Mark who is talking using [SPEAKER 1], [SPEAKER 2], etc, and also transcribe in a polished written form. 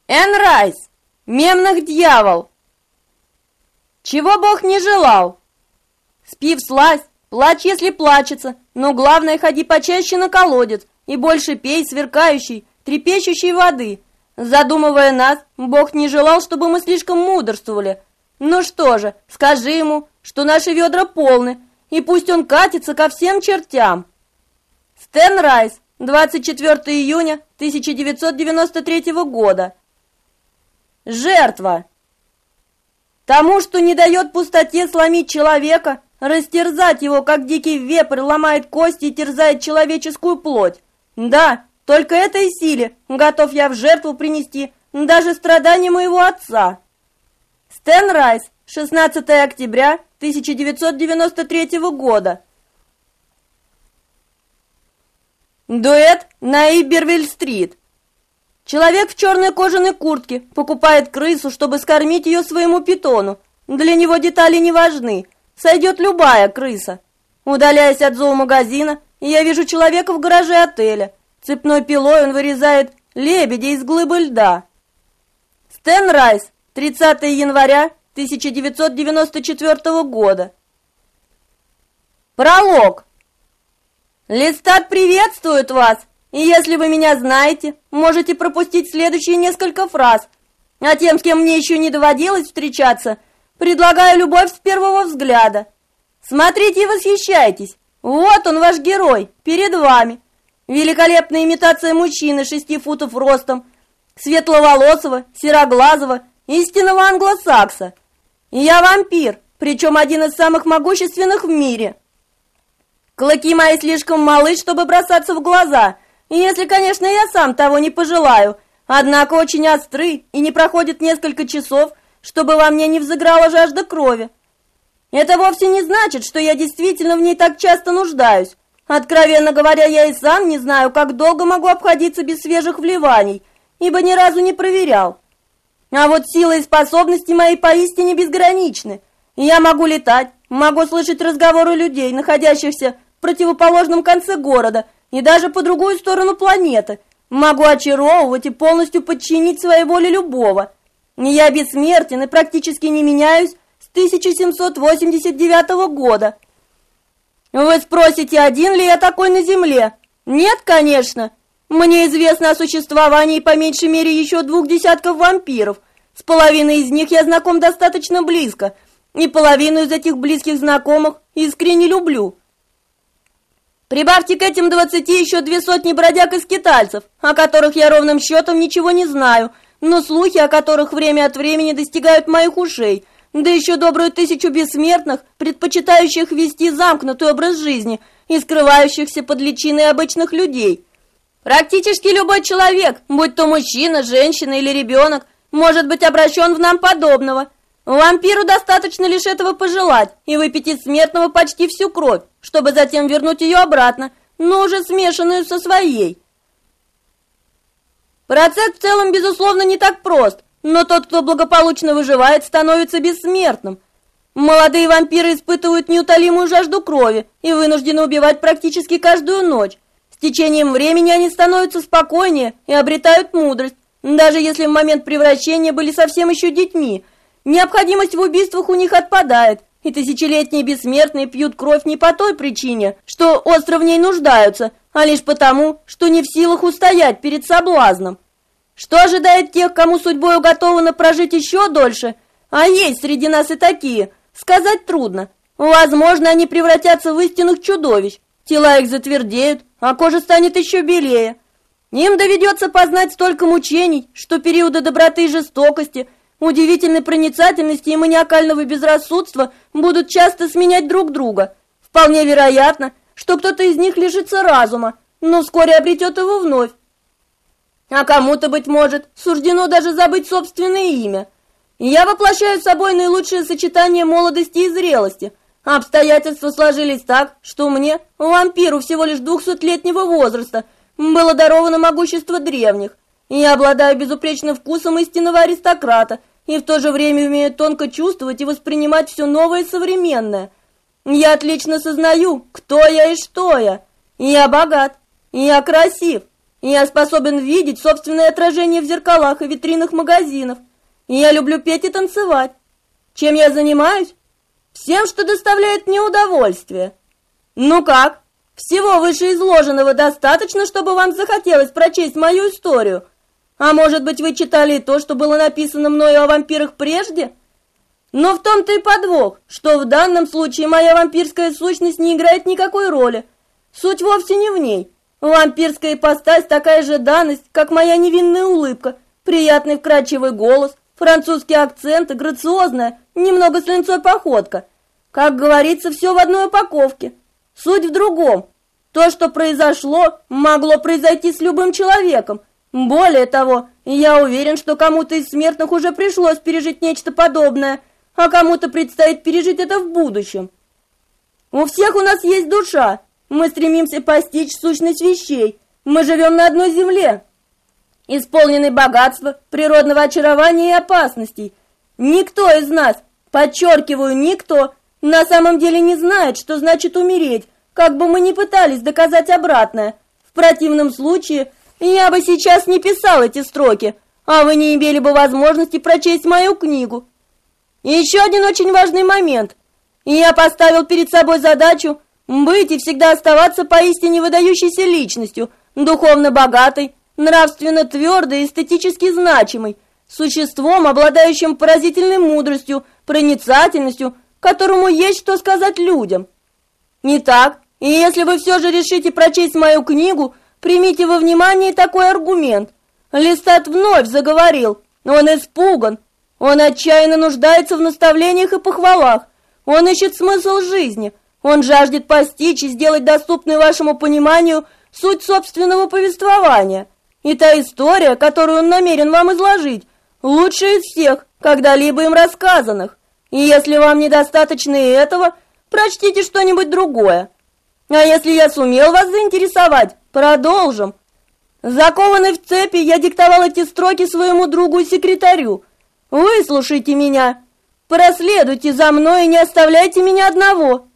[SPEAKER 1] Энрайс, мемных дьявол. Чего Бог не желал? Спи всласть, плачь, если плачется, но главное, ходи почаще на колодец и больше пей сверкающей, трепещущей воды. Задумывая нас, Бог не желал, чтобы мы слишком мудрствовали. Ну что же, скажи ему, что наши ведра полны, и пусть он катится ко всем чертям. Стэн Райс, 24 июня 1993 года. Жертва. Тому, что не дает пустоте сломить человека, растерзать его, как дикий вепрь ломает кости и терзает человеческую плоть. Да, только этой силе готов я в жертву принести даже страдания моего отца. Стэн Райс, 16 октября 1993 года. Дуэт на Ибервиль-стрит. Человек в черной кожаной куртке покупает крысу, чтобы скормить ее своему питону. Для него детали не важны. Сойдет любая крыса. Удаляясь от зоомагазина, я вижу человека в гараже отеля. Цепной пилой он вырезает лебедя из глыбы льда. Стэн Райс, 30 января 1994 года. Пролог. Листат приветствует вас. И если вы меня знаете, можете пропустить следующие несколько фраз. А тем, с кем мне еще не доводилось встречаться, предлагаю любовь с первого взгляда. Смотрите и восхищайтесь. Вот он, ваш герой, перед вами. Великолепная имитация мужчины 6 футов ростом, светловолосого, сероглазого, истинного англосакса. Я вампир, причем один из самых могущественных в мире. Клыки мои слишком малы, чтобы бросаться в глаза, если, конечно, я сам того не пожелаю, однако очень остры, и не проходит несколько часов, чтобы во мне не взыграла жажда крови. Это вовсе не значит, что я действительно в ней так часто нуждаюсь. Откровенно говоря, я и сам не знаю, как долго могу обходиться без свежих вливаний, ибо ни разу не проверял. А вот силы и способности мои поистине безграничны. Я могу летать, могу слышать разговоры людей, находящихся в противоположном конце города, и даже по другую сторону планеты. Могу очаровывать и полностью подчинить своей воле любого. Я бессмертен и практически не меняюсь с 1789 года. Вы спросите, один ли я такой на Земле? Нет, конечно. Мне известно о существовании по меньшей мере еще 2 десятков вампиров. С половиной из них я знаком достаточно близко, и половину из этих близких знакомых искренне люблю. Прибавьте к этим 20 еще 200 бродяг и скитальцев, о которых я ровным счетом ничего не знаю, но слухи о которых время от времени достигают моих ушей, да еще добрую 1000 бессмертных, предпочитающих вести замкнутый образ жизни и скрывающихся под личиной обычных людей. Практически любой человек, будь то мужчина, женщина или ребенок, может быть обращен в нам подобного. Вампиру достаточно лишь этого пожелать и выпить из смертного почти всю кровь, чтобы затем вернуть ее обратно, но уже смешанную со своей. Процесс в целом, безусловно, не так прост, но тот, кто благополучно выживает, становится бессмертным. Молодые вампиры испытывают неутолимую жажду крови и вынуждены убивать практически каждую ночь. С течением времени они становятся спокойнее и обретают мудрость, даже если в момент превращения были совсем еще детьми. Необходимость в убийствах у них отпадает, и тысячелетние бессмертные пьют кровь не по той причине, что остро в ней нуждаются, а лишь потому, что не в силах устоять перед соблазном. Что ожидает тех, кому судьбой уготовано прожить еще дольше? А есть среди нас и такие, сказать трудно. Возможно, они превратятся в истинных чудовищ, тела их затвердеют, а кожа станет еще белее. Им доведется познать столько мучений, что периоды доброты и жестокости, удивительной проницательности и маниакального безрассудства будут часто сменять друг друга. Вполне вероятно, что кто-то из них лишится разума, но вскоре обретет его вновь. А кому-то, быть может, суждено даже забыть собственное имя. Я воплощаю собой наилучшее сочетание молодости и зрелости. Обстоятельства сложились так, что мне, вампиру всего лишь 200-летнего возраста, было даровано могущество древних. Я обладаю безупречным вкусом истинного аристократа и в то же время умею тонко чувствовать и воспринимать все новое и современное. Я отлично сознаю, кто я и что я. Я богат, я красив, Я способен видеть собственное отражение в зеркалах и витринах магазинов. Я люблю петь и танцевать. Чем я занимаюсь? Всем, что доставляет мне удовольствие. Ну как? Всего вышеизложенного достаточно, чтобы вам захотелось прочесть мою историю? А может быть, вы читали и то, что было написано мною о вампирах прежде? Но в том-то и подвох, что в данном случае моя вампирская сущность не играет никакой роли. Суть вовсе не в ней. Вампирская ипостась такая же данность, как моя невинная улыбка, приятный вкрадчивый голос, французский акцент и грациозная, немного с линцой походка. Как говорится, все в одной упаковке. Суть в другом. То, что произошло, могло произойти с любым человеком. Более того, я уверен, что кому-то из смертных уже пришлось пережить нечто подобное, а кому-то предстоит пережить это в будущем. У всех у нас есть душа. Мы стремимся постичь сущность вещей. Мы живем на одной земле, исполненной богатства, природного очарования и опасностей. Никто из нас, подчеркиваю, никто, на самом деле не знает, что значит умереть, как бы мы ни пытались доказать обратное. В противном случае я бы сейчас не писал эти строки, а вы не имели бы возможности прочесть мою книгу. И еще один очень важный момент. Я поставил перед собой задачу быть и всегда оставаться поистине выдающейся личностью, духовно богатой, нравственно твердой и эстетически значимой, существом, обладающим поразительной мудростью, проницательностью, которому есть что сказать людям. Итак, и если вы все же решите прочесть мою книгу, примите во внимание такой аргумент. Листат вновь заговорил. Он испуган. Он отчаянно нуждается в наставлениях и похвалах. Он ищет смысл жизни. Он жаждет постичь и сделать доступной вашему пониманию суть собственного повествования. И та история, которую он намерен вам изложить, лучшая из всех, когда-либо им рассказанных. И если вам недостаточно и этого, прочтите что-нибудь другое. А если я сумел вас заинтересовать, продолжим. Закованный в цепи, я диктовал эти строки своему другу и секретарю. Выслушайте меня, проследуйте за мной и не оставляйте меня одного.